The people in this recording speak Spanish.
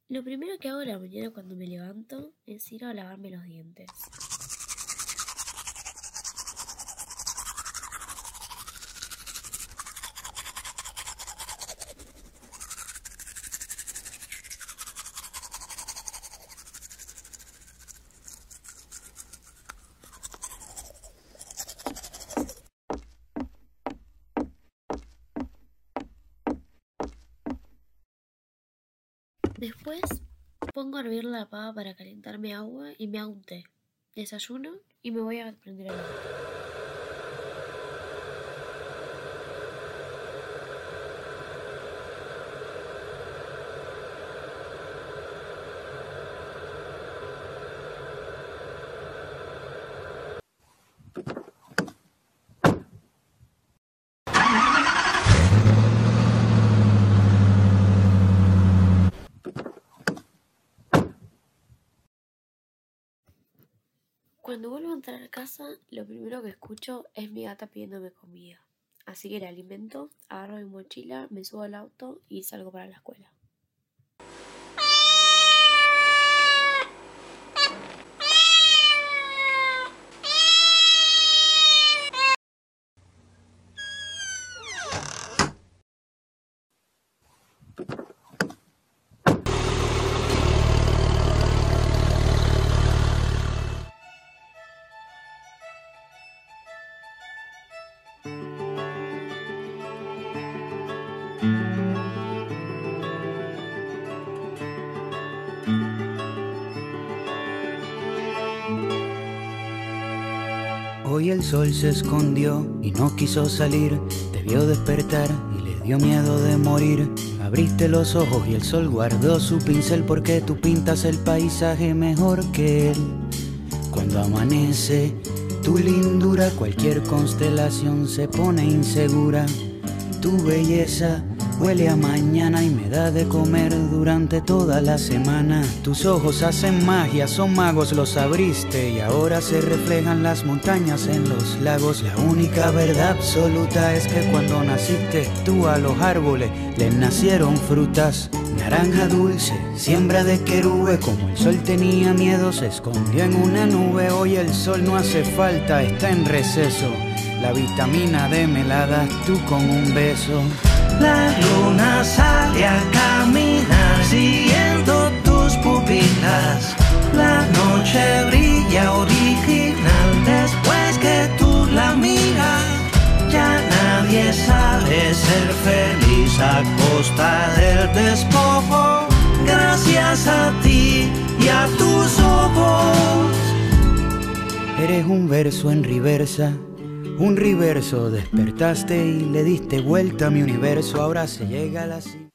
Lo primero que hago en la mañana cuando me levanto es ir a lavarme los dientes. Después pongo a hervir la pava para calentarme agua y me hago un té. Desayuno y me voy a prender el auto. Cuando vuelvo a entrar a casa, lo primero que escucho es mi gata pidiéndome comida. Así que la alimento, agarro mi mochila, me subo al auto y salgo para la escuela. Hoy el sol se escondió y no quiso salir, te vio despertar y le dio miedo de morir. Abriste los ojos y el sol guardó su pincel porque tú pintas el paisaje mejor que él. Cuando amanece tu lindura, cualquier constelación se pone insegura. Tu belleza huele a mañana y me da de comer durante toda la semana. Tus ojos hacen magia, son magos, los abriste y ahora se reflejan las montañas en los lagos. La única verdad absoluta es que cuando naciste tú a los árboles les nacieron frutas. Naranja dulce, siembra de querube, como el sol tenía miedo se escondió en una nube. Hoy el sol no hace falta, está en receso. La vitamina D me la das tú con un beso. La luna sale a caminar siguiendo tus pupilas. La noche brilla original después que tú la miras. Ya nadie sabe ser feliz a costa del despojo. Gracias a ti y a tus ojos. Eres un verso en reversa. Un reverso, despertaste y le diste vuelta a mi universo. Ahora se llega a la cima.